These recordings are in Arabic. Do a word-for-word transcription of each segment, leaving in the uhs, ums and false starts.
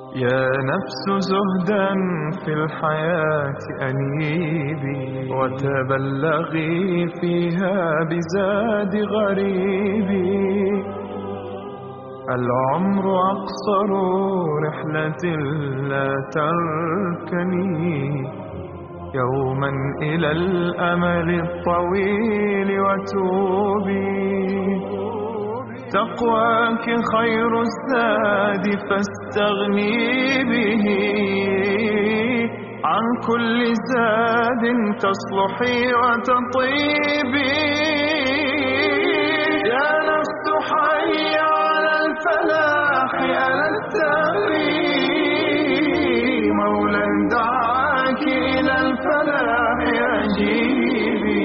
يا نفس زهدا في الحياة أنيبي، وتبلغي فيها بزاد غريبي. العمر أقصر رحلة لا تركني يوما إلى الأمل الطويل وتوبي. تقواك خير الزاد فاستغني به، عن كل زاد تصلحي وتطيبي. يا نفس حي على الفلاح ألا التغري، مولا دعاك إلى الفلاح أجيبي.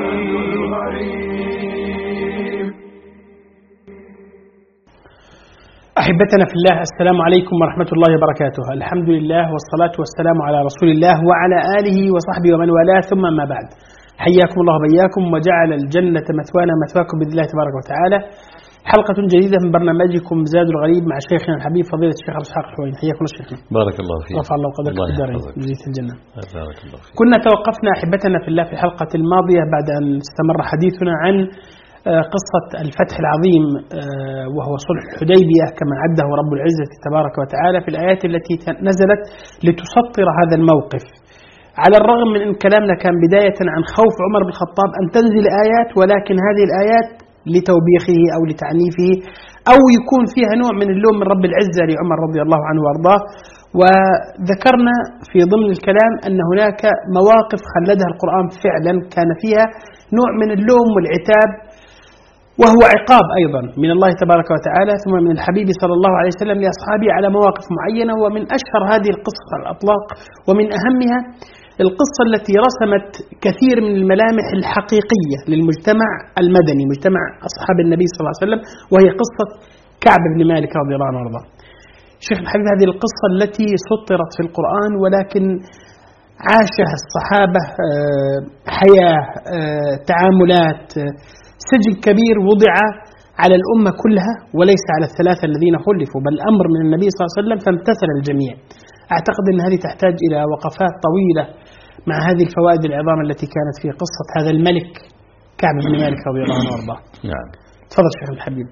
أحبتنا في الله، السلام عليكم ورحمة الله وبركاته. الحمد لله والصلاة والسلام على رسول الله وعلى آله وصحبه ومن والاه، ثم ما بعد. حياكم الله وبياكم وجعل الجنة مثوانا مثواكم بإذن الله تبارك وتعالى. حلقة جديدة من برنامجكم زاد الغريب مع شيخنا الحبيب فضيلة الشيخ إسحاق الحويني. حياكم الله شيخنا. بارك الله فيك. رفع الله قدرك في الدارين جزية الجنة. بارك الله فيك. كنا توقفنا أحبتنا في الله في الحلقة الماضية بعد أن استمر حديثنا عن قصة الفتح العظيم وهو صلح الحديبية كما عده رب العزة تبارك وتعالى في الآيات التي نزلت لتسطر هذا الموقف. على الرغم من أن كلامنا كان بداية عن خوف عمر بن الخطاب أن تنزل آيات، ولكن هذه الآيات لتوبيخه أو لتعنيفه أو يكون فيها نوع من اللوم من رب العزة لعمر رضي الله عنه وأرضاه. وذكرنا في ضمن الكلام أن هناك مواقف خلدها القرآن فعلا كان فيها نوع من اللوم والعتاب، وهو عقاب أيضا من الله تبارك وتعالى ثم من الحبيب صلى الله عليه وسلم لأصحابه على مواقف معينة. ومن أشهر هذه القصة على الأطلاق ومن أهمها القصة التي رسمت كثير من الملامح الحقيقية للمجتمع المدني، مجتمع أصحاب النبي صلى الله عليه وسلم، وهي قصة كعب بن مالك رضي الله عنه وارضاه. شيخ الحبيب، هذه القصة التي سطرت في القرآن ولكن عاشها الصحابة حياة، تعاملات، سجل كبير وضع على الأمة كلها وليس على الثلاثة الذين خلفوا، بل أمر من النبي صلى الله عليه وسلم فامتثل الجميع. أعتقد أن هذه تحتاج إلى وقفات طويلة مع هذه الفوائد العظام التي كانت في قصة هذا الملك كعب بن مالك رضي الله عنه وارضاه. نعم. تفضل شيخ الحبيب.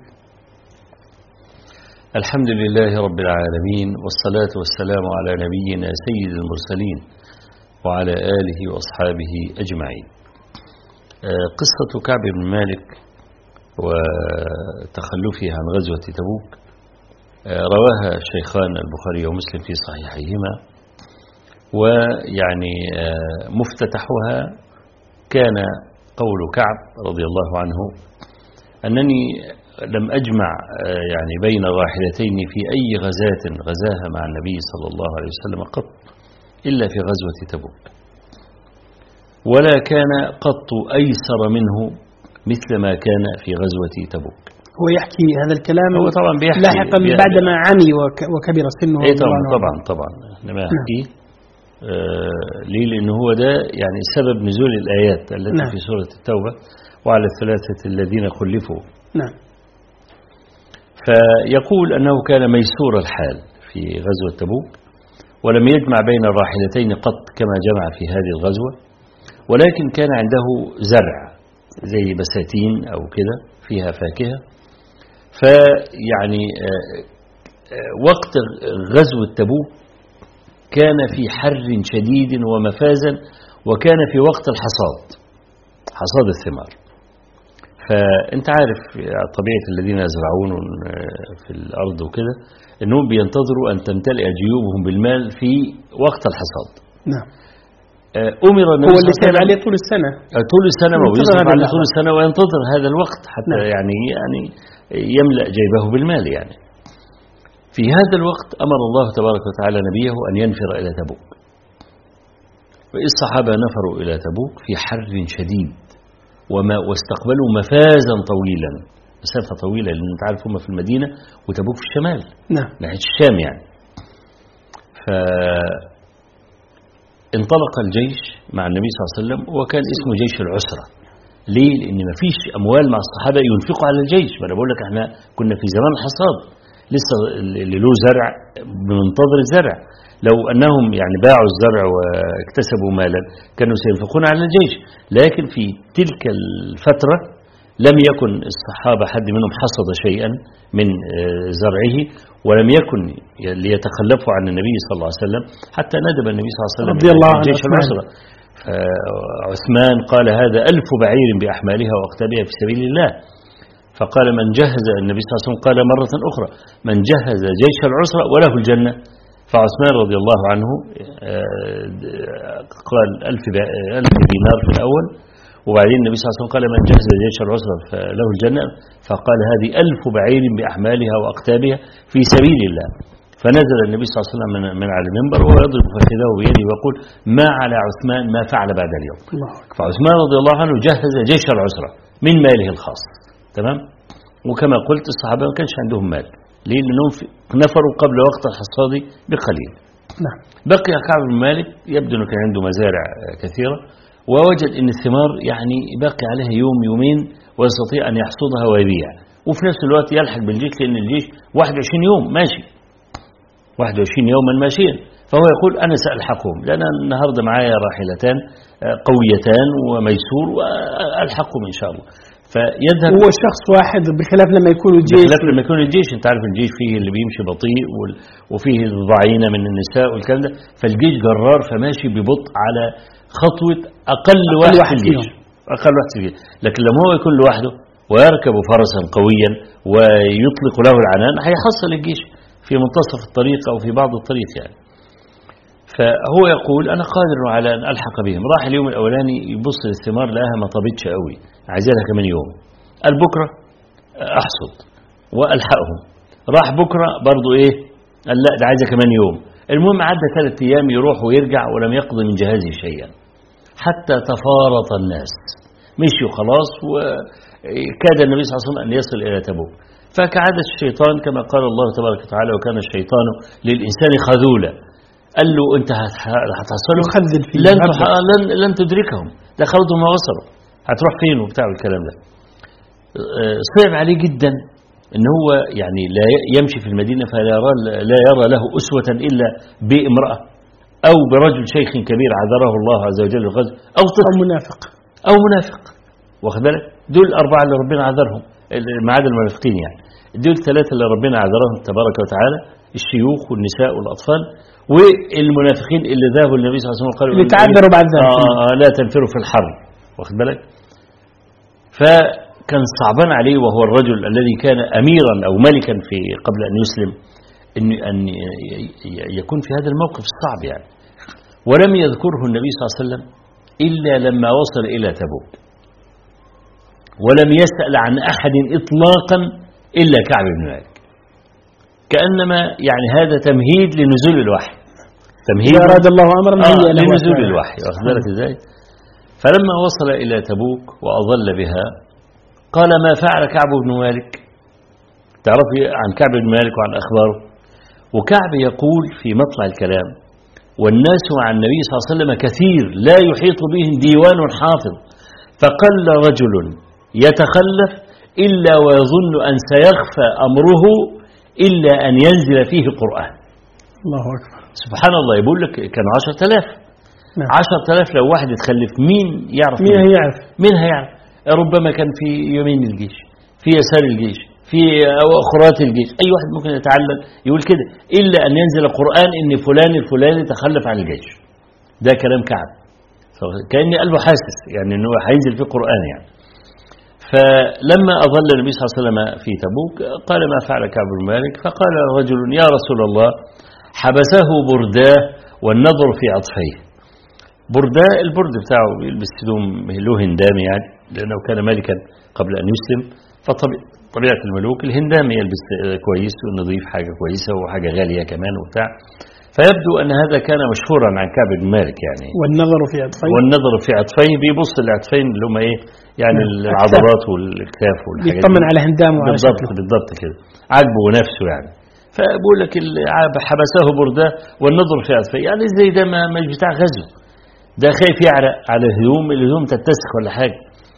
الحمد لله رب العالمين، والصلاة والسلام على نبينا سيد المرسلين وعلى آله وأصحابه أجمعين. قصة كعب بن مالك وتخلفه عن غزوة تبوك رواها الشيخان البخاري ومسلم في صحيحيهما، ويعني مفتتحها كان قول كعب رضي الله عنه: أنني لم أجمع يعني بين راحلتين في أي غزاة غزاها مع النبي صلى الله عليه وسلم قط إلا في غزوة تبوك، ولا كان قط أيسر منه مثل ما كان في غزوة تبوك. هو يحكي هذا الكلام هو طبعا بيحكي لاحقا بعدما عمي وكبر سنه. اي طبعا طبعا طبعا لما يحكي آه ليه؟ لأنه هو ده يعني سبب نزول الآيات التي نعم. في سورة التوبة: وعلى الثلاثة الذين خلفوا. نعم. فيقول أنه كان ميسور الحال في غزوة تبوك، ولم يجمع بين الراحلتين قط كما جمع في هذه الغزوة، ولكن كان عنده زرع زي بساتين أو كده فيها فاكهة. فيعني وقت غزوة تبوك كان في حر شديد ومفازا، وكان في وقت الحصاد، حصاد الثمار. فأنت عارف طبيعة الذين يزرعون في الأرض وكده أنهم بينتظروا أن تمتلئ جيوبهم بالمال في وقت الحصاد. نعم. أمر هو اللي كان عليه طول السنة طول السنة ويصرف عليه طول السنة وينتظر هذا الوقت حتى نعم. يعني يعني يملأ جيبه بالمال. يعني في هذا الوقت أمر الله تبارك وتعالى نبيه أن ينفر إلى تبوك، والصحابة نفروا إلى تبوك في حر شديد وما واستقبلوا مفازا طويلا، مسافة طويلة، لأن أنت عارف هم في المدينة وتبوك في الشمال نعم. ناحية الشام يعني. ف انطلق الجيش مع النبي صلى الله عليه وسلم، وكان اسمه جيش العسرة. ليه؟ لأن ما فيش أموال مع الصحابة ينفقوا على الجيش. ما أنا بقول لك احنا كنا في زمان الحصاد، لسه اللي له زرع بمنتظر الزرع. لو أنهم يعني باعوا الزرع واكتسبوا مالا كانوا سينفقون على الجيش، لكن في تلك الفترة لم يكن الصحابة حد منهم حصد شيئا من زرعه، ولم يكن ليتخلفوا عن النبي صلى الله عليه وسلم، حتى ندب النبي صلى الله عليه وسلم رضي الله عنه جيش العسرة. فعثمان قال هذا ألف بعير بأحمالها وأقتابها في سبيل الله. فقال من جهز، النبي صلى الله عليه وسلم قال مرة أخرى من جهز جيش العسرة وله الجنة. فعثمان رضي الله عنه قال ألف دينار في الأول، وبعدين النبي صلى الله عليه وسلم قال من جهز جيش العسرة فله الجنة، فقال هذه ألف بعير بأحمالها وأقتابها في سبيل الله. فنزل النبي صلى الله عليه وسلم من على المنبر وهو يضرب فخذه بيده ويقول ما على عثمان ما فعل بعد اليوم. فعثمان رضي الله عنه جهز جيش العسرة من ماله الخاص. تمام. وكما قلت الصحابة ما كانش عندهم مال، ليه؟ لأنهم نفروا قبل وقت الحصاد بقليل. نعم. بقي كعب بن مالك يبدو أنه كان عنده مزارع كثيرة، ووجد أن الثمار يعني باقي عليها يوم يومين ويستطيع أن يحصدها ويبيع، وفي نفس الوقت يلحق بالجيش، لأن الجيش واحد وعشرين يوم ماشي، واحد وعشرين يوما ماشيا. فهو يقول أنا سألحقهم، لأن النهاردة معايا راحلتان قويتان وميسور وألحقهم إن شاء الله. فيذهب هو شخص واحد، بخلاف لما يكون الجيش بخلاف لما يكون الجيش أنت عارف الجيش فيه اللي بيمشي بطيء وفيه الضعينة من النساء والكلام ده، فالجيش جرار فماشي ببطء على خطوة أقل, أقل واحد, واحد في الجيش، أقل واحد في الجيش. لكن لما هو يكون لوحده ويركب فرسا قويا ويطلق له العنان هيحصل الجيش في منتصف الطريق أو في بعض الطريق يعني. فهو يقول أنا قادر على أن ألحق بهم. راح اليوم الأولاني يبص للثمار لقاها ما طابتش قوي، عايزينها كمان يوم. قال بكرة أحصد وألحقهم. راح بكرة برضو إيه، قال لا ده عايزة كمان يوم. المهم عدى ثلاث أيام يروح ويرجع ولم يقضي من جهازه شيئا، حتى تفارط الناس، مشيوا خلاص، وكاد النبي صلى الله عليه وسلم أن يصل إلى تبوك. فكعادة الشيطان كما قال الله تبارك وتعالى وكان الشيطان للإنسان خذولا، قال له أنت هتحصلوا لن, لن, لن تدركهم، ده خلطوا ما وصلوا، هتروح فين وبتاع الكلام ده. صعب عليه جدا ان هو يعني لا يمشي في المدينة فلا يرى, لا يرى له أسوة إلا بامرأة أو برجل شيخ كبير عذره الله عز وجل الغزو، أو طفل أو منافق أو منافق واخد بالك. دول الأربعة اللي ربنا عذرهم، ما عدا المنافقين يعني، دول الثلاثة اللي ربنا عذرهم تبارك وتعالى، الشيوخ والنساء والأطفال والمنافقين اللي ذهبوا النبي صلى الله عليه وسلم قالوا اللي تعذروا بعد ذلك آه آه لا تنفروا في الحر واخد بالك. فكان صعبان عليه وهو الرجل الذي كان أميرا أو ملكا في قبل أن يسلم أن أن يكون في هذا الموقف الصعب يعني. ولم يذكره النبي صلى الله عليه وسلم إلا لما وصل إلى تبوك، ولم يسأل عن أحد إطلاقا إلا كعب بن مالك، كأنما يعني هذا تمهيد لنزول الوحي، تمهيد أراد الله أمرا آه لنزول الوحي واخد بالك ازاي. فلما وصل إلى تبوك وأظل بها قال ما فعل كعب بن مالك. تعرفي عن كعب بن مالك وعن أخباره. وكعب يقول في مطلع الكلام والناس مع النبي صلى الله عليه وسلم كثير لا يحيط بهم ديوان حافظ، فقل رجل يتخلف إلا ويظن أن سيخفى أمره إلا أن ينزل فيه قرآن. الله أكبر سبحان الله. يقول لك كانوا عشرة آلاف نعم. عشرة آلاف لو واحد يتخلف مين يعرف؟ مين هيعرف؟ مين هيعرف؟ ربما كان في يمين الجيش، في يسار الجيش، في أخرات الجيش، أي واحد ممكن يتعلم يقول كده، إلا أن ينزل قرآن إن فلان الفلاني تخلف عن الجيش. ده كلام كعب، كأني قلبه حاسس يعني أنه هينزل في قرآن يعني. فلما أظل النبي صلى الله عليه وسلم في تبوك قال ما فعل كعب بن مالك. فقال رجل يا رسول الله حبسه برداه والنظر في عطفيه. برداه البرد بتاعه يلبس هدوم له هندام يعني، لأنه كان ملكا قبل أن يسلم، فطبيعة الملوك الهندام يلبس كويس ونظيف، حاجة كويسة وحاجة غالية كمان وبتاع. فيبدو أن هذا كان مشهورا عن كعب بن مالك يعني. والنظر في عطفيه والنظر في عطفيه بيبص العطفين اللي هم ايه يعني العضلات والاكتاف والحاجات يطمن على هندامه بالضبط بالضبط كده، عاجبه نفسه يعني. فبقول لك حبسه برداه والنظر في عطفيه، يعني زي ده ما مش بتاع غزو، ده خايف يعرق على الهدوم، الهدوم تتسخ ولا حاجه،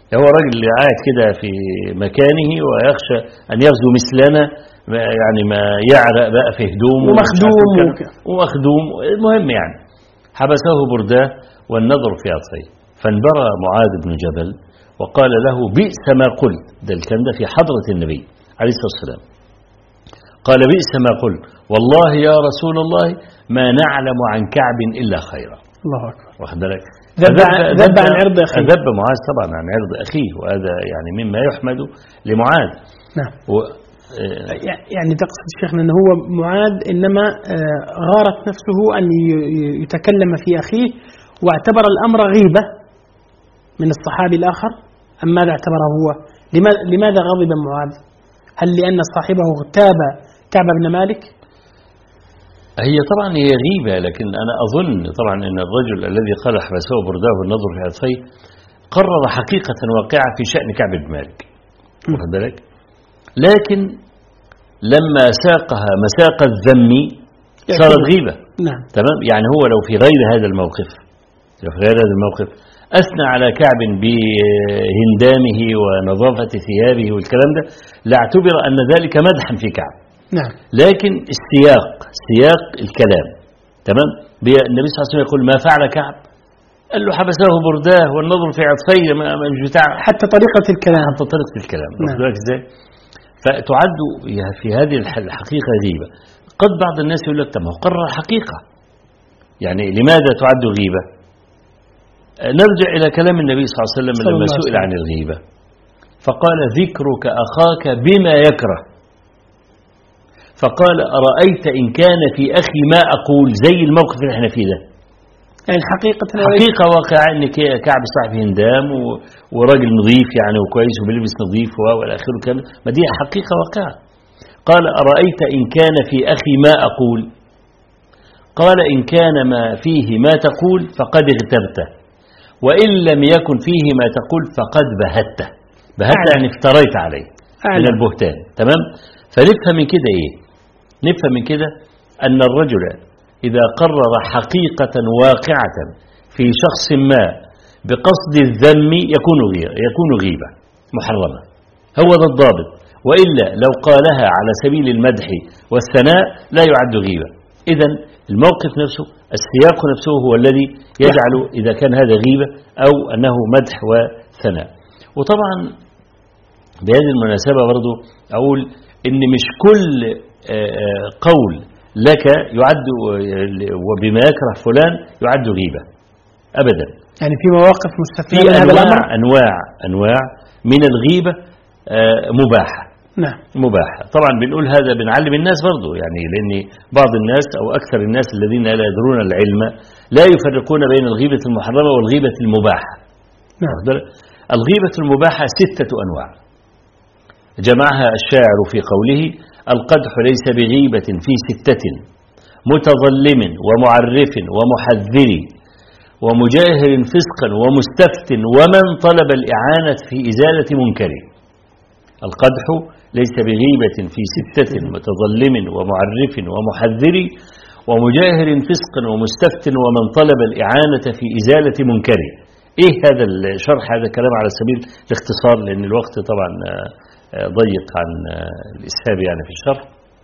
هو راجل قاعد كده في مكانه ويخشى أن يغزو مثلنا، يعني ما يعرق بقى في هدومه ومخدوم ومخدوم. المهم يعني حبسه برداه والنظر في عطفيه، فانبرى معاذ بن جبل وقال له بئس ما قلت. ده الكلام ده في حضرة النبي عليه الصلاة والسلام. قال بئس ما قلت والله يا رسول الله ما نعلم عن كعب إلا خيرا. الله أكبر. واخد بالك؟ ذب عن عرض أخيه. ذب معاذ طبعا عن عرض أخيه، وهذا يعني مما يحمد لمعاذ. نعم. و... يعني تقصد شيخنا أنه هو معاذ إنما غارت نفسه أن يتكلم في أخيه واعتبر الأمر غيبة من الصحابي الآخر، أم ماذا اعتبره هو؟ لماذا غضب معاذ؟ هل لأن صاحبه اغتاب كعب بن مالك؟ هي طبعا هي غيبة، لكن أنا أظن طبعا أن الرجل الذي قال حبسه برداه والنظر في عطفيه قرر حقيقة واقعة في شأن كعب بن مالك، واخد بالك؟ لكن لما ساقها مساق الذم صارت غيبة. نعم. تمام. يعني هو لو في غير هذا الموقف لو في غير هذا الموقف أثنى على كعب بهندامه ونظافة ثيابه والكلام ده لاعتبر أن ذلك مدحا في كعب. نعم. لكن السياق سياق الكلام. تمام. النبي صلى الله عليه وسلم يقول ما فعل كعب، قال له حبسه برداه والنظر في عطفيه، مش بتاع حتى طريقة الكلام حتى طريقة الكلام. نعم. ازاي؟ فتعد في هذه الحقيقة غيبة. قد بعض الناس يقول لك طب ما هو قرر حقيقة، يعني لماذا تعد غيبة؟ نرجع إلى كلام النبي صلى الله عليه وسلم لما سئل عن الغيبة فقال ذكرك أخاك بما يكره، فقال أرأيت إن كان في أخي ما أقول، زي الموقف اللي احنا فيه ده. يعني حقيقة حقيقة واقعة إن كعب صاحب هندام وراجل نظيف يعني وكويس وبيلبس نظيف والى آخره كامل، ما دي حقيقة واقعة. قال أرأيت إن كان في أخي ما أقول، قال إن كان ما فيه ما تقول فقد اغتبته، وإن لم يكن فيه ما تقول فقد بهته. بهته يعني افتريت عليه من البهتان. تمام. فنفهم من كده إيه؟ نفهم من كده أن الرجل إذا قرر حقيقة واقعة في شخص ما بقصد الذم يكون غيبة يكون غيبة محرمة. هو ذا الضابط. وإلا لو قالها على سبيل المدح والثناء لا يعد غيبة. إذن الموقف نفسه السياق نفسه هو الذي يجعل إذا كان هذا غيبة أو أنه مدح وثناء. وطبعا بهذه المناسبة برضو أقول إن مش كل قول لك يعد وبما يكره فلان يعد غيبة أبدا. يعني في مواقف مستثنية في من هذا الأمر؟ أنواع أنواع من الغيبة مباحة. نعم. مباحة. طبعا بنقول هذا بنعلم الناس برضو، يعني لأن بعض الناس أو أكثر الناس الذين لا يدرون العلم لا يفرقون بين الغيبة المحرمة والغيبة المباحة. نعم. الغيبة المباحة ستة أنواع جمعها الشاعر في قوله القدح ليس بغيبة في ستة متظلم ومعرف ومحذر ومجاهر فسقا ومستفت ومن طلب الإعانة في إزالة منكر. القدح ليس بغيبة في ستة متظلم ومعرف ومحذر ومجاهر فسقا ومستفت ومن طلب الإعانة في إزالة منكر. إيه هذا الشرح؟ هذا كلام على سبيل الاختصار لأن الوقت طبعا ضيق عن الإسهاب يعني في الشرح.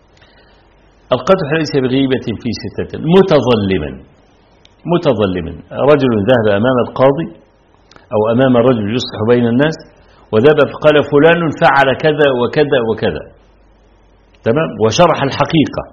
القدح ليس بغيبة في ستة متظلما متظلما رجل ذهب أمام القاضي أو أمام رجل يصلح بين الناس وذهب فقال فلان فعل كذا وكذا وكذا. تمام. وشرح الحقيقة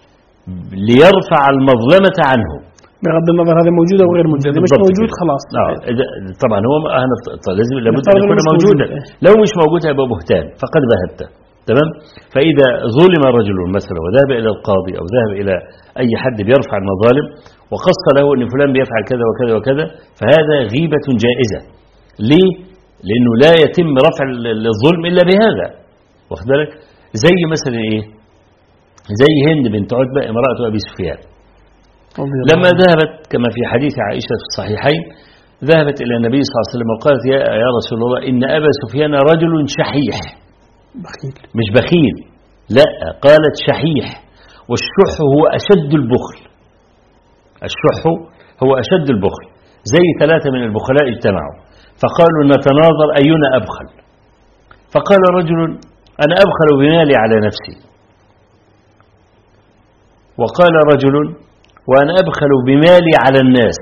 ليرفع المظلمة عنه بغض النظر هذا موجود أو غير موجود. مش موجود خلاص. طبعا هو لازم لابد أن يكون موجودا. لو مش موجود هيبقى بهتان فقد بهته. تمام. فإذا ظلم رجل مثلا وذهب إلى القاضي أو ذهب إلى أي حد بيرفع المظالم وقص له أن فلان بيفعل كذا وكذا وكذا فهذا غيبة جائزة. ليه؟ لأنه لا يتم رفع الظلم إلا بهذا. واخد بالك؟ زي مثلا إيه؟ زي هند بنت عتبة امرأة أبي سفيان لما ذهبت كما في حديث عائشة في الصحيحين ذهبت إلى النبي صلى الله عليه وسلم وقالت يا, يا رسول الله إن أبا سفيان رجل شحيح. بخيل. مش بخيل، لا، قالت شحيح. والشح هو أشد البخل. الشح هو أشد البخل. زي ثلاثة من البخلاء اجتمعوا فقالوا نتناظر أينا أبخل، فقال رجل أنا أبخل بمالي على نفسي، وقال رجل وأنا أبخل بمالي على الناس،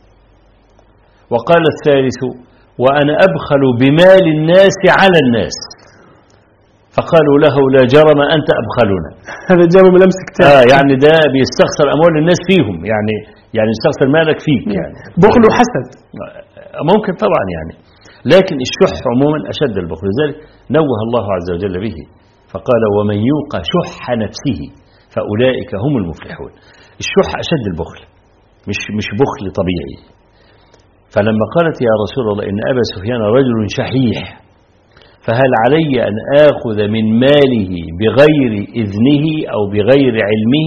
وقال الثالث وأنا أبخل بمال الناس على الناس، فقالوا له لا جرم أنت أبخلنا. هذا جاب ملمس كتاب. آه يعني ده بيستخسر أموال الناس فيهم، يعني يعني يستخسر مالك فيك يعني. بخل وحسد ممكن طبعا يعني، لكن الشح عموما أشد البخل، لذلك نوه الله عز وجل به فقال ومن يوق شح نفسه فأولئك هم المفلحون. الشح أشد البخل، مش مش بخل طبيعي. فلما قالت يا رسول الله إن أبا سفيان رجل شحيح فهل علي أن آخذ من ماله بغير إذنه أو بغير علمه؟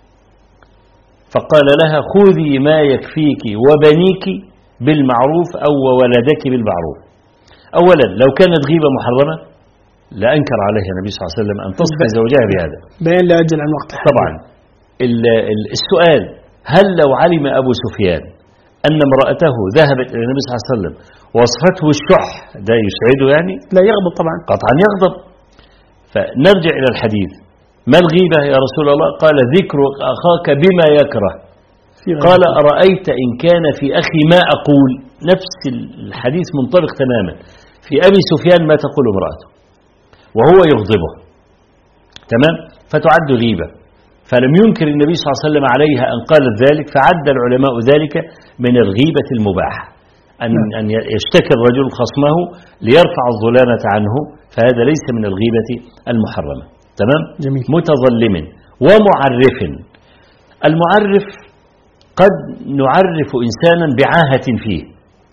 فقال لها خذي ما يكفيك وبنيك بالمعروف أو ولدك بالمعروف. أولا لو كانت غيبة محرمة لأنكر عليها النبي صلى الله عليه وسلم أن تصفي زوجها بهذا، بيان لا أجل عن وقت. طبعا السؤال هل لو علم أبو سفيان أن امرأته ذهبت إلى النبي صلى الله عليه وسلم وصفته الشح ده يسعده يعني؟ لا يغضب طبعا، قطعا يغضب. فنرجع إلى الحديث، ما الغيبة يا رسول الله؟ قال ذكر أخاك بما يكره. قال أرأيت إن كان في أخي ما أقول؟ نفس الحديث منطبق تماما في أبي سفيان ما تقول امرأته وهو يغضبه، تمام؟ فتعد غيبة. فلم ينكر النبي صلى الله عليه وسلم عليها أن قالت ذلك، فعد العلماء ذلك من الغيبة المباحة، أن أن يشتكي الرجل خصمه ليرفع الظلامة عنه، فهذا ليس من الغيبة المحرمة، تمام؟ جميل. متظلم ومعرف. المعرف قد نعرف إنسانا بعاهة فيه،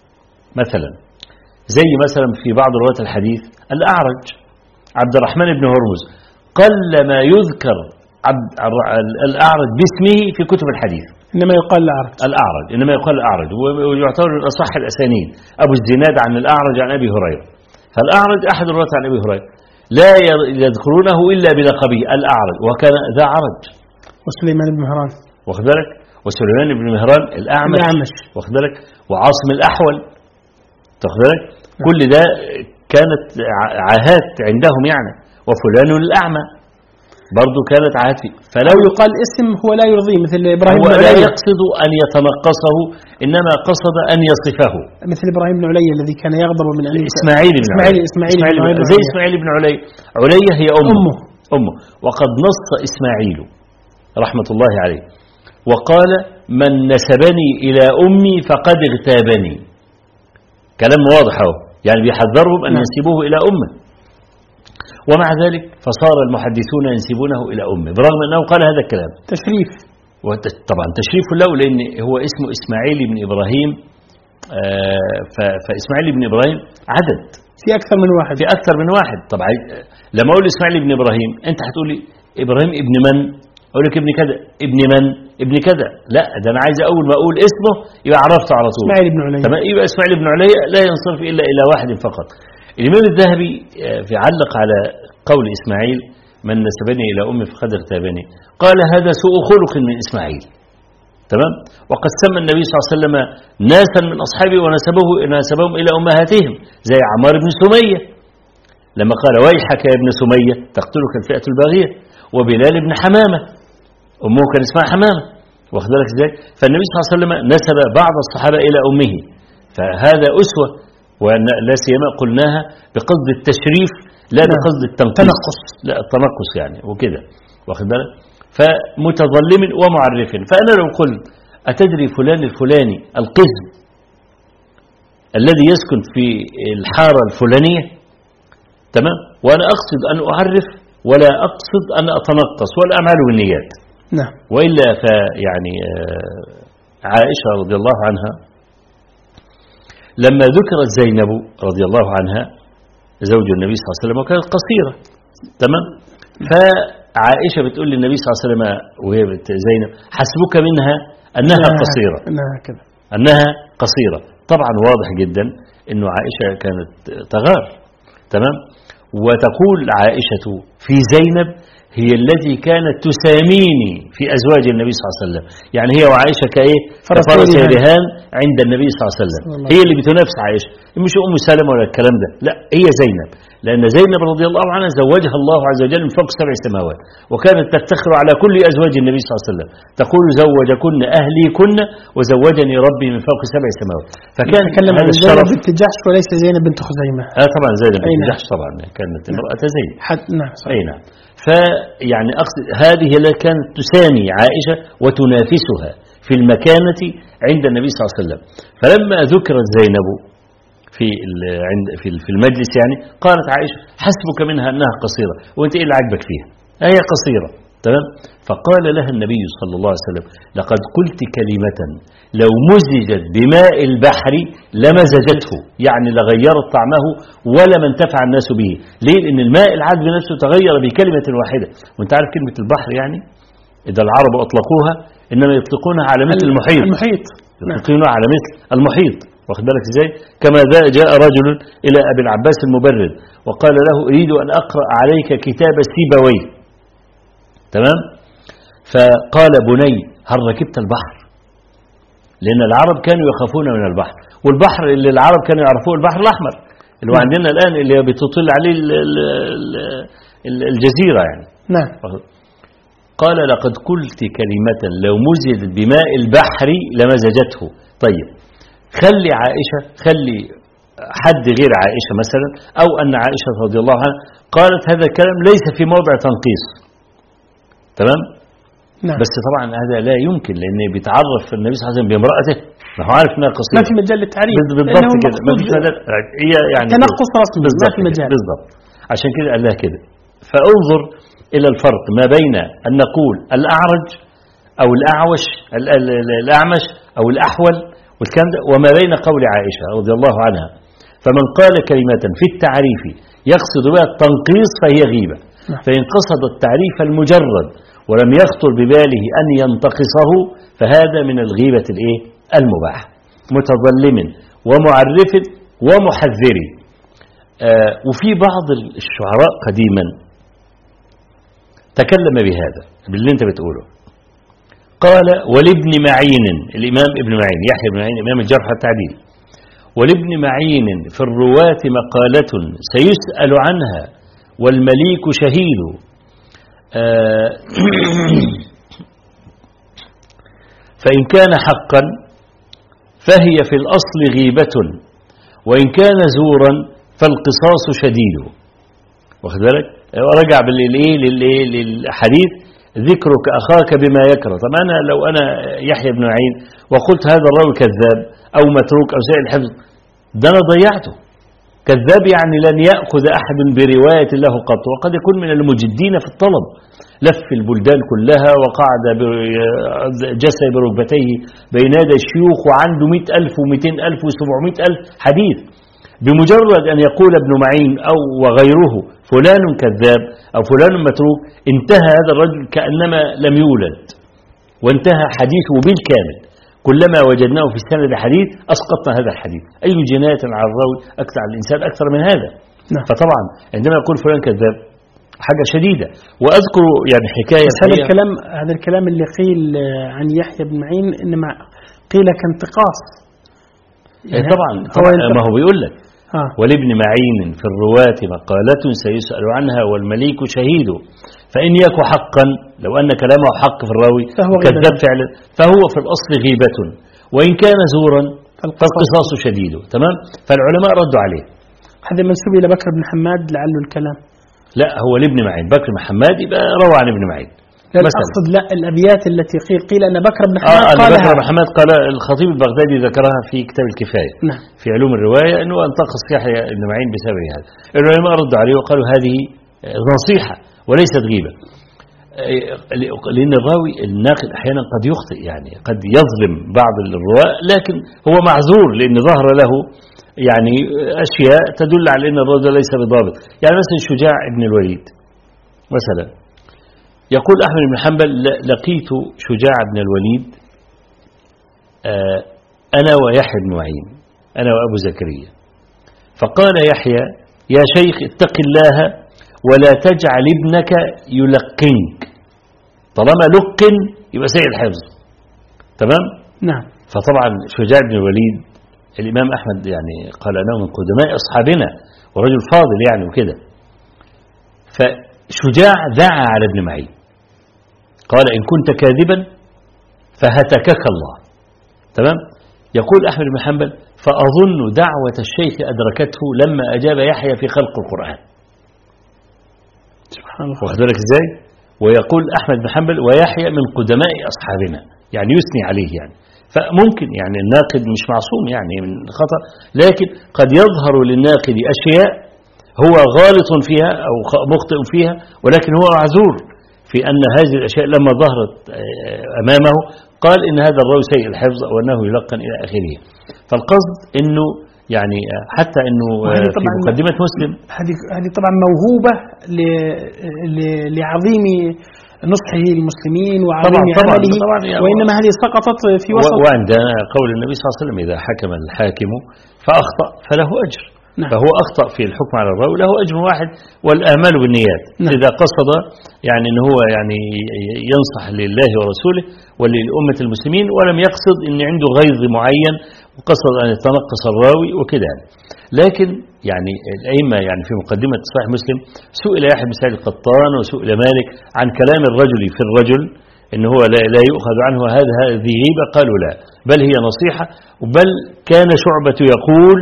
مثلا زي مثلا في بعض روايات الحديث الأعرج عبد الرحمن بن هرمز قل ما يذكر عبد الأعرج باسمه في كتب الحديث، إنما يقال الأعرج الأعرج إنما يقال الأعرج، ويعتبر من أصح الأسانيد أبو الزناد عن الأعرج عن أبي هريرة. فالأعرج أحد الروايات عن أبي هريرة لا يذكرونه إلا بلقبه الأعرج، وكان ذا عرج. وسليمان بن مهران واخد بالك، وسليمان بن مهران الأعمش, الأعمش. واخد بالك، وعاصم الأحول، واخد بالك، كل ده كانت عاهات عندهم يعني. وفلان الأعمى برضو كانت عاهات فيه. فلو يقال اسم هو لا يرضيه، مثل إبراهيم بن علي لا يقصد أن يتنقصه، إنما قصد أن يصفه، مثل إبراهيم بن علي الذي كان يغضب من أن إسماعيل بن إسماعيل, إسماعيل, إسماعيل بن علي زي إسماعيل بن علي. علي هي أمه, أمه. أمه. وقد نص إسماعيل رحمة الله عليه وقال من نسبني إلى أمي فقد اغتابني. كلام واضح اهو، يعني بيحذرهم أن ينسبوه إلى أمه، ومع ذلك فصار المحدثون ينسبونه إلى أمه برغم أنه قال هذا الكلام. تشريف، طبعا تشريف له، لأن هو اسمه إسماعيل بن إبراهيم، فإسماعيل بن إبراهيم عدد في أكثر من واحد في أكثر من واحد. طبعا لما أقول إسماعيل بن إبراهيم أنت هتقولي إبراهيم ابن من؟ أقول لك ابن كذا. ابن من؟ ابن كذا. لا، ده أنا عايز أول ما أقول اسمه يبقى عرفته على طول. إسماعيل بن علي. تمام، يبقى إسماعيل بن علي لا ينصرف إلا إلى واحد فقط. الإمام الذهبي في علق على قول إسماعيل من نسبني إلى أمي فقد اغتابني، قال هذا سوء خلق من إسماعيل، تمام. وقد سمى النبي صلى الله عليه وسلم ناسا من أصحابه ونسبه نسبهم إلى أمهاتهم زي عمار بن سمية لما قال ويحك يا ابن سمية تقتلك الفئة الباغية، وبلال بن حمامة أمه كان اسمها حمامة، واخد بالك ازاي. فالنبي صلى الله عليه وسلم نسب بعض الصحابة إلى أمه، فهذا أسوة، ولا سيما قلناها بقصد التشريف لا بقصد التنقص، لا التنقص يعني وكده، واخد بالك. فمتظلم ومعرف. فأنا لو قلت أتدري فلان الفلاني القزم الذي يسكن في الحارة الفلانية، تمام، وأنا أقصد أن أعرف ولا أقصد أن أتنقص، والأعمال بالنيات. نعم. وإلا فيعني عائشة رضي الله عنها لما ذكرت زينب رضي الله عنها زوج النبي صلى الله عليه وسلم وكانت قصيرة، تمام، فعائشة بتقول للنبي صلى الله عليه وسلم وهي زينب حسبك منها أنها قصيرة، أنها كذا، أنها قصيرة. طبعا واضح جدا أنه عائشة كانت تغار، تمام. وتقول عائشة في زينب هي التي كانت تساميني في أزواج النبي صلى الله عليه وسلم. يعني هي وعائشة كإيه؟ كفرس رهان عند النبي صلى الله عليه وسلم. هي اللي بتنافس عائشة، مش أم سلمة ولا الكلام ده، لا هي زينب، لأن زينب رضي الله عنها زوجها الله عز وجل من فوق سبع سماوات، وكانت تفتخر على كل أزواج النبي صلى الله عليه وسلم، تقول زوجكن أهلي كن وزوجني ربي من فوق سبع سماوات. فكان نتكلم عن زينب بنت جحش وليس زينب بنت خزيمة. آه طبعا زينب بنت جحش طبعا كانت امرأة زينب. نعم صحيح. أي نعم. فيعني أقصد هذه التي كانت تسامي عائشة وتنافسها في المكانة عند النبي صلى الله عليه وسلم. فلما ذكرت زينب في عند في المجلس يعني قالت عائشة حسبك منها أنها قصيرة، وأنت إيه اللي عجبك فيها؟ هي قصيرة تمام. فقال لها النبي صلى الله عليه وسلم لقد قلت كلمة لو مزجت بماء البحر لمزجته، يعني لغيرت طعمه ولما انتفع الناس به. ليه؟ لأن الماء العذب نفسه تغير بكلمة واحدة. وانت عارف كلمة البحر يعني إذا العرب أطلقوها إنما يطلقونها على مثل المحيط، المحيط يطلقونها على مثل المحيط، واخد بالك ازاي؟ كما جاء رجل إلى أبي العباس المبرد وقال له أريد أن أقرأ عليك كتاب سيبويه، تمام؟ فقال بني هل ركبت البحر؟ لأن العرب كانوا يخافون من البحر، والبحر اللي العرب كانوا يعرفوه البحر الأحمر اللي هو عندنا الآن اللي بتطل عليه الجزيرة يعني. نعم. قال لقد قلت كلمة لو مزجت بماء البحر لمزجته. طيب خلي عائشة، خلي حد غير عائشة مثلا، أو أن عائشة رضي الله عنها قالت هذا الكلام ليس في موضع تنقيص، تمام؟ نعم. بس طبعا هذا لا يمكن، لأن بيتعرف النبي صلى الله عليه وسلم بامرأته، ما هو عارف انها قصيرة، ما في مجال للتعريف بالضبط كده، ما في مجال، هي يعني تنقص رسمي ما في مجال بالضبط. عشان كده قال لها كده. فانظر إلى الفرق ما بين أن نقول الأعرج أو الأعوش الأعمش أو الأحول والكلام ده، وما بين قول عائشة رضي الله عنها. فمن قال كلمة في التعريف يقصد بها التنقيص فهي غيبة، فإن قصد التعريف المجرد ولم يخطر بباله أن ينتقصه فهذا من الغيبة الإيه؟ المباح، متظلم ومعرف ومحذر. آه وفي بعض الشعراء قديما تكلم بهذا باللي انت بتقوله. قال ولابن معين، الإمام ابن معين يحيى بن معين إمام الجرح والتعديل، ولابن معين في الرواة مقالة سيسأل عنها والمليك شهيد. آه فإن كان حقا فهي في الأصل غيبة، وإن كان زورا فالقصاص شديد. واخد بالك؟ ورجع بالإيه للحديث ذكرك أخاك بما يكره. طب أنا لو أنا يحيى بن معين وقلت هذا الراوي كذاب أو متروك أو سيء الحفظ، ده أنا ضيعته. كذاب يعني لن يأخذ أحد برواية له قط، وقد يكون من المجدين في الطلب، لف البلدان كلها وقعد جسى بركبتيه بين يدي الشيوخ وعنده مئة ألف ومئتين ألف وسبعمائة ألف حديث. بمجرد أن يقول ابن معين أو وغيره فلان كذاب أو فلان متروك انتهى هذا الرجل كأنما لم يولد، وانتهى حديثه بالكامل. كلما وجدناه في السند حديث أسقطنا هذا الحديث. أي جناية على الراوي أكثر على الإنسان أكثر من هذا. نعم. فطبعا عندما يقول فلان كذاب حاجة شديدة. وأذكر يعني حكاية هذا الكلام هذا الكلام اللي قيل عن يحيى بن معين إنما قيل كانتقاص يعني طبعا, طبعا ما هو بيقول لك آه. ولابن معين في الرواة مقالة سيسأل عنها والمليك شهيد، فإن يك حقا لو أن كلامه حق في الراوي كذب فعلا فهو في الأصل غيبة، وإن كان زورا فالقصاص شديد. تمام. فالعلماء ردوا عليه. هذا منسوب إلى بكر بن حماد لعله الكلام. لا هو لابن معين، بكر بن حماد يبقى روى عن ابن معين. لا أقصد لا الأبيات التي قيل قيل أن بكر بن حماد آه قالها. بكر بن حماد قال الخطيب البغدادي ذكرها في كتاب الكفاية. نعم. في علوم الرواية أنه انتقص يحيى بن معين بسبب هذا. العلماء ردوا عليه وقالوا هذه نصيحة وليست غيبة، لأن الراوي الناقد أحيانا قد يخطئ، يعني قد يظلم بعض الرواة، لكن هو معذور لأن ظهر له يعني أشياء تدل على أن الرجل ليس بضابط. يعني مثلا شجاع بن الوليد مثلا يقول أحمد بن حنبل لقيت شجاع بن الوليد أنا ويحيى بن معين أنا وأبو زكريا، فقال يحيى يا شيخ اتق الله ولا تجعل ابنك يلقنك. طالما لقن يبقى سيء الحفظ. تمام. نعم. فطبعا شجاع بن الوليد الإمام أحمد يعني قال أنه من قدماء أصحابنا ورجل فاضل يعني وكده. فشجاع دعا على ابن معين قال إن كنت كاذبا فهتكك الله. تمام. يقول أحمد بن حنبل فأظن دعوة الشيخ أدركته لما أجاب يحيى في خلق القرآن. سبحان الله. واخد بالك إزاي؟ ويقول أحمد بن حنبل ويحيى من قدماء أصحابنا، يعني يثني عليه يعني. فممكن يعني الناقد مش معصوم يعني من خطأ، لكن قد يظهر للناقد أشياء هو غالط فيها أو مخطئ فيها، ولكن هو معذور في أن هذه الأشياء لما ظهرت أمامه قال إن هذا الراوي سيء الحفظ أو أنه يلقن إلى آخره. فالقصد إنه يعني حتى إنه في مقدمة مسلم هذه هذه طبعا موهوبة لعظيم نصحه المسلمين وعظيم طبعاً عمله طبعاً يعني وإنما هذه سقطت في وسط. وعندنا قول النبي صلى الله عليه وسلم إذا حكم الحاكم فأخطأ فله أجر. نعم. فهو أخطأ في الحكم على الراوي له أجر واحد والآمال بالنيات. نعم. إذا قصد يعني إن هو يعني ينصح لله ورسوله وللأمة المسلمين ولم يقصد إن عنده غيظ معين وقصد أن يتنقص الراوي وكده يعني. لكن يعني الأئمة يعني في مقدمة صحيح مسلم سئل يحيى بن سعيد القطان وسئل مالك عن كلام الرجل في الرجل إن هو لا, لا يؤخذ عنه هذا هذه غيبة، قالوا لا بل هي نصيحة. بل كان شعبة يقول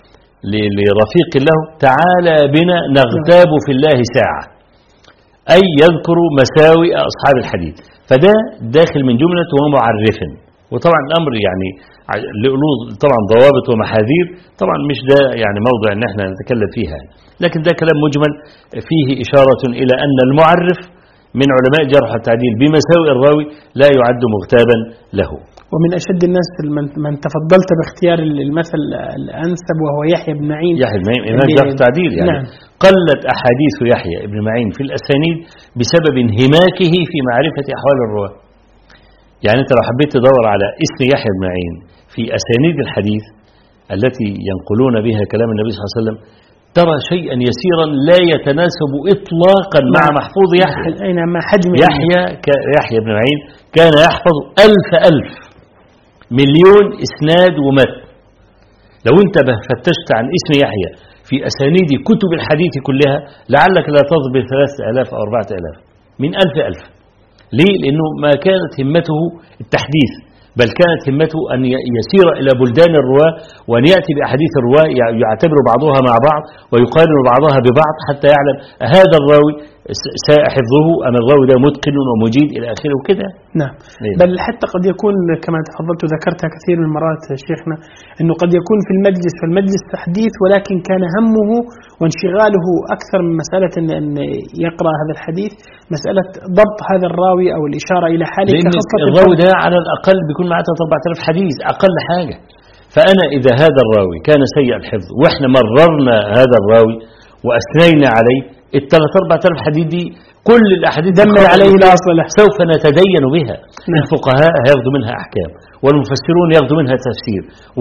لرفيق له تعالى بنا نغتاب في الله ساعة، أي يذكر مساوئ أصحاب الحديث. فده داخل من جملة ومعرف. وطبعا الأمر يعني له طبعا ضوابط ومحاذير، طبعا مش ده يعني موضع ان احنا نتكلم فيها، لكن ده كلام مجمل فيه إشارة إلى أن المعرف من علماء الجرح والتعديل بمساوئ الراوي لا يعد مغتابا له. ومن أشد الناس من تفضلت باختيار المثل الأنسب وهو يحيى بن معين. يحيى بن معين إمام جرح والتعديل يعني. نعم. قلت أحاديث يحيى بن معين في الأسانيد بسبب انهماكه في معرفة أحوال الرواة. يعني أنت لو حبيت تدور على اسم يحيى بن معين في أسانيد الحديث التي ينقلون بها كلام النبي صلى الله عليه وسلم ترى شيئا يسيرا لا يتناسب إطلاقا مع محفوظ يحيى. أينما حجم يحيى يحيى بن معين كان يحفظ ألف ألف مليون إسناد ومتن. لو أنت فتشت عن اسم يحيى في أسانيد كتب الحديث كلها لعلك لا تصل ثلاثة آلاف أو أربعة آلاف من ألف ألف. ليه؟ لأنه ما كانت همته التحديث، بل كانت همته أن يسير إلى بلدان الرواة وأن يأتي بأحاديث الرواة يعتبر بعضها مع بعض ويقارن بعضها ببعض حتى يعلم هذا الراوي ساء حفظه أم الراوي ده متقن ومجيد إلى آخره وكده. نعم. بل حتى قد يكون كما تفضلت وذكرتها كثير من المرات شيخنا أنه قد يكون في المجلس فالمجلس تحديث ولكن كان همه وانشغاله أكثر من مسألة أن يقرأ هذا الحديث، مسألة ضبط هذا الراوي أو الإشارة إلى حاله. الراوي ده على الأقل بيكون معه أربعة آلاف حديث أقل حاجة. فأنا إذا هذا الراوي كان سيء الحفظ وإحنا مررنا هذا الراوي وأثنينا عليه الثلاث أربعة آلاف حديث دي كل الأحاديث دمر عليه لا أصل له سوف نتدين بها. الفقهاء هياخذوا منها أحكام والمفسرون ياخذوا منها تفسير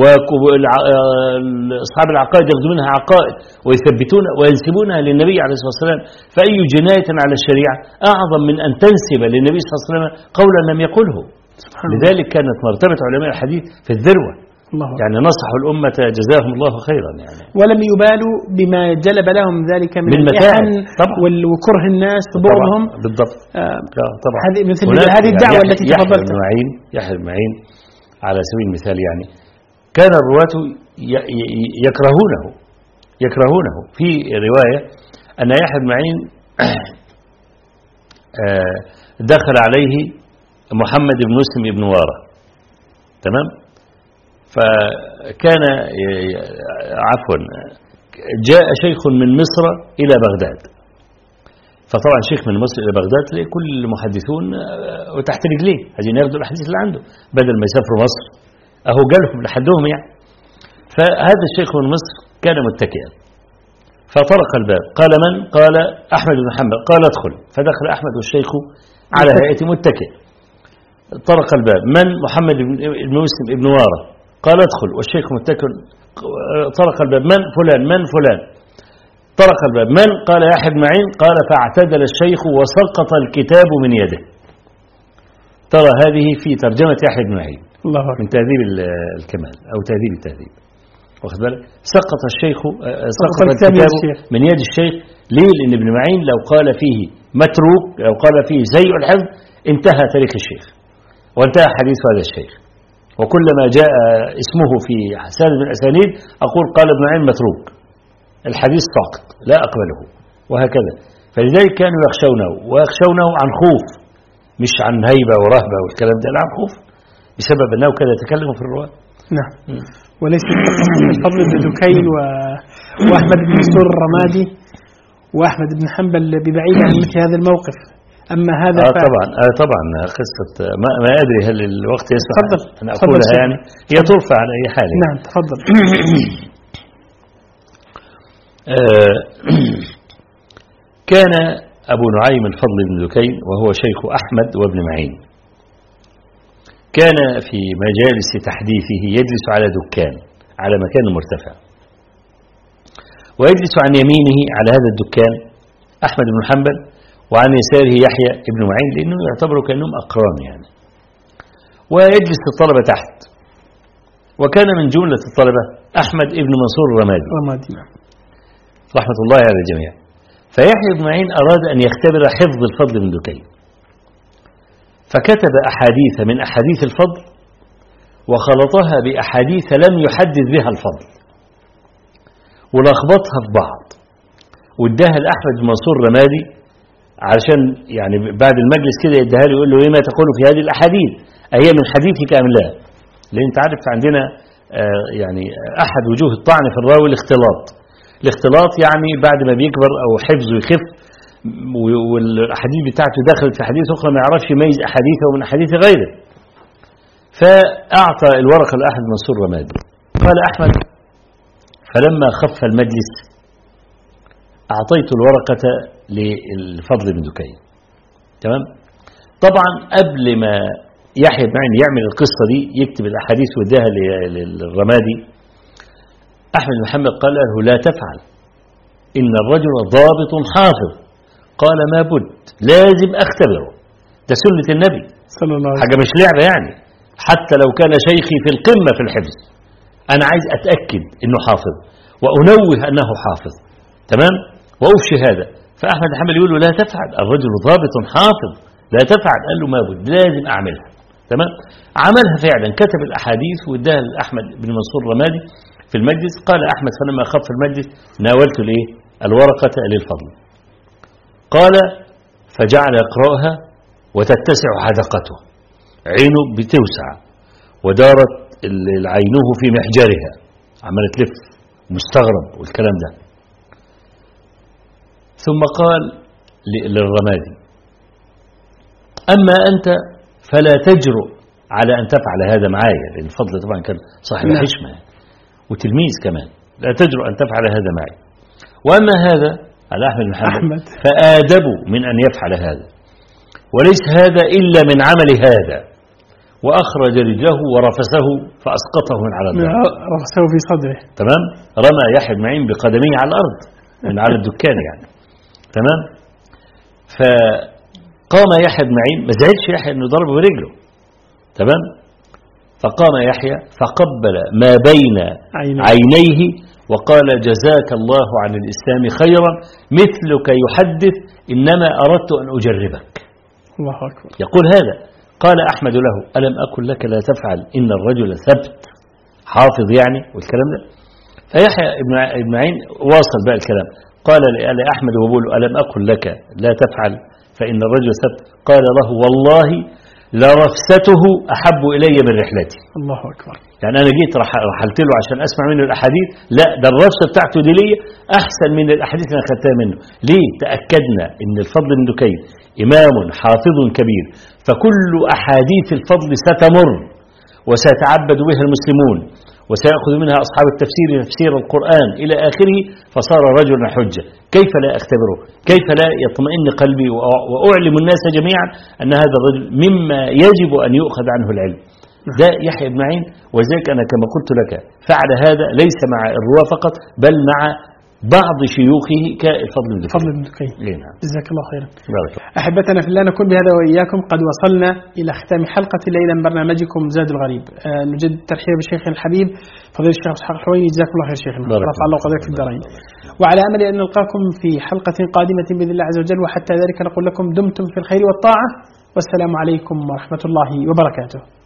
وأصحاب العقائد ياخذوا منها عقائد ويثبتون وينسبونها للنبي عليه الصلاة والسلام. فأي جناية على الشريعة أعظم من أن تنسب للنبي صلى الله عليه وسلم قولا لم يقله. لذلك كانت مرتبة علماء الحديث في الذروة. الله يعني نصحوا الأمة جزاهم الله خيرا يعني. ولم يبالوا بما جلب لهم ذلك من, من الإحن وكره الناس وبغضهم. بالضبط. آه طبعا. هذه مثل هذه الدعوة يعني التي تفضلت. يحيى بن معين يحيى بن معين على سبيل المثال يعني كان الرواة يكرهونه يكرهونه في رواية أن يحيى بن معين دخل عليه محمد بن مسلم بن وارة. تمام. فكان عفوا جاء شيخ من مصر إلى بغداد. فطبعا شيخ من مصر إلى بغداد كل المحدثون وتحت رجليه عايزين ياخذوا الأحاديث اللي عنده بدل ما يسافروا مصر أهو جالهم لحدهم يعني. فهذا الشيخ من مصر كان متكئا فطرق الباب قال من؟ قال أحمد بن حنبل. قال ادخل. فدخل أحمد والشيخ على هيئة متكئ. طرق الباب من؟ محمد بن مسلم بن وارة. قال ادخل والشيخ متكئ. طرق الباب من؟ فلان. من؟ فلان. طرق الباب. من؟ قال يحيى بن معين. قال فاعتدل الشيخ وسقط الكتاب من يده. ترى هذه في ترجمة يحيى بن معين الله من تهذيب الكمال أو تهذيب التهذيب، واخد بالك؟ سقط الشيخ سقط الكتاب من يد الشيخ. ليه؟ لأن ابن معين لو قال فيه متروك، لو قال فيه سيء الحفظ، انتهى تاريخ الشيخ وانتهى حديث هذا الشيخ. وكلما جاء اسمه في سند من الأسانيد أقول قال ابن معين متروك، الحديث ساقط لا أقبله، وهكذا. فلذلك كانوا يخشونه، ويخشونه عن خوف، مش عن هيبة ورهبة والكلام ده، لا عن خوف، بسبب أنه كان يتكلم في الرواية. نعم. وليس الفضل بن دكين و... وأحمد بن منصور الرمادي وأحمد بن حنبل ببعيد عن مثل هذا الموقف. أما هذا آه طبعا آه طبعا قصة ما, ما أدري هل الوقت يسمح أن أقولها، يعني هي ترفع على أي حال. نعم تفضل. كان أبو نعيم الفضل بن دكين وهو شيخ أحمد وابن معين، كان في مجالس تحديثه يجلس على دكان على مكان مرتفع، ويجلس عن يمينه على هذا الدكان أحمد بن حنبل، وعن يساره يحيى بن معين، لأنه يعتبروا كأنهم أقران يعني. ويجلس الطلبة تحت، وكان من جملة الطلبة أحمد بن منصور الرمادي رحمة الله على الجميع. فيحيى بن معين أراد أن يختبر حفظ الفضل بن دكين، فكتب أحاديث من أحاديث الفضل وخلطها بأحاديث لم يحدث بها الفضل ولخبطها في بعض، واداها لأحمد بن منصور الرمادي علشان يعني بعد المجلس كده يديها له، يقول له ايه ما تقول في هذه الأحاديث، أهي من حديثك أم لا؟ لأن أنت عارف عندنا آه يعني أحد وجوه الطعن في الراوي الاختلاط. الاختلاط يعني بعد ما بيكبر أو حفظه يخف والأحاديث بتاعته دخلت في حديث أخرى ما يعرفش يميز أحاديثه ومن أحاديث غيره. فأعطى الورقة لأحمد منصور رمادي. قال أحمد فلما خف المجلس أعطيت الورقة للفضل بن دكين. تمام؟ طبعا قبل ما يحيى بن معين يعمل القصة دي يكتب الأحاديث ويديها للرمادي، أحمد بن محمد قال له لا تفعل، إن الرجل ضابط حافظ. قال ما بد، لازم أختبره، ده سنة النبي صلى الله عليه وسلم، حاجة مش لعبة يعني. حتى لو كان شيخي في القمة في الحفظ أنا عايز أتأكد إنه حافظ وأنوه أنه حافظ. تمام؟ وأفشي هذا. فأحمد بن محمد يقول له لا تفعل، الرجل ضابط حافظ، لا تفعل. قال له ما بد، لازم أعملها. تمام؟ عملها فعلا، كتب الأحاديث واداها لأحمد بن منصور الرمادي في المجلس. قال أحمد فلما خف المجلس ناولت الإيه؟ الورقة للفضل. قال فجعل يقرأها وتتسع حدقته، عينه بتوسع ودارت عينه في محجرها، عمالة تلف مستغرب والكلام ده. ثم قال للرمادي أما أنت فلا تجرؤ على أن تفعل هذا معايا، لأن الفضل طبعا كان صاحب حشمة وتلميذ كمان، لا تجرؤ أن تفعل هذا معي. وأما هذا على أحمد بن حنبل فآدبوا من أن يفعل هذا، وليس هذا إلا من عمل هذا. وأخرج رجله ورفسه فأسقطه من على الأرض، رفسه في صدره. تمام؟ رمى يحيى بن معين بقدميه على الأرض من على الدكان يعني. تمام؟ فقام يحيى بن معين، ما زعلش يحيى انه ضربه برجله. تمام؟ فقام يحيى فقبل ما بين عينيه وقال جزاك الله عن الإسلام خيرا، مثلك يحدث إنما أردت أن أجربك. الله أكبر. يقول هذا. قال أحمد له ألم أقل لك لا تفعل، إن الرجل ثبت حافظ يعني والكلام ده. فيحيى ابن معين واصل بقى الكلام، قال لأحمد وبقول ألم أقل لك لا تفعل فإن الرجل ثبت. قال له والله لرفسته أحب إلي من رحلتي. الله أكبر. يعني أنا جيت رحلت له عشان أسمع منه الأحاديث، لا ده الرفسة بتاعته دي لي أحسن من الأحاديث اللي أنا خدتها منه. ليه؟ تأكدنا إن الفضل بن دكين إمام حافظ كبير، فكل أحاديث الفضل ستمر وسيتعبد بها المسلمون وسيأخذ منها أصحاب التفسير تفسير القرآن إلى آخره، فصار رجلا حجة. كيف لا أختبره؟ كيف لا يطمئن قلبي وأعلم الناس جميعا أن هذا الرجل مما يجب أن يؤخذ عنه العلم. ده يحيى بن معين. وذلك أنا كما قلت لك فعل هذا ليس مع الرواة فقط، بل مع بعض شيوخه كالفضل بن دكين. فضل بن دكين. نعم. جزاك الله خيرا. بارك. أحبتنا في الله، نكون بهذا وإياكم قد وصلنا إلى ختام حلقة الليلة من برنامجكم زاد الغريب. أه نجد الترحيب بشيخنا الحبيب فضيلة الشيخ إسحاق الحويني، جزاكم الله خير شيخنا، رفع الله قدرك في الدارين. وعلى أمل أن نلقاكم في حلقة قادمة بإذن الله عز وجل، وحتى ذلك نقول لكم دمتم في الخير والطاعة، والسلام عليكم ورحمة الله وبركاته.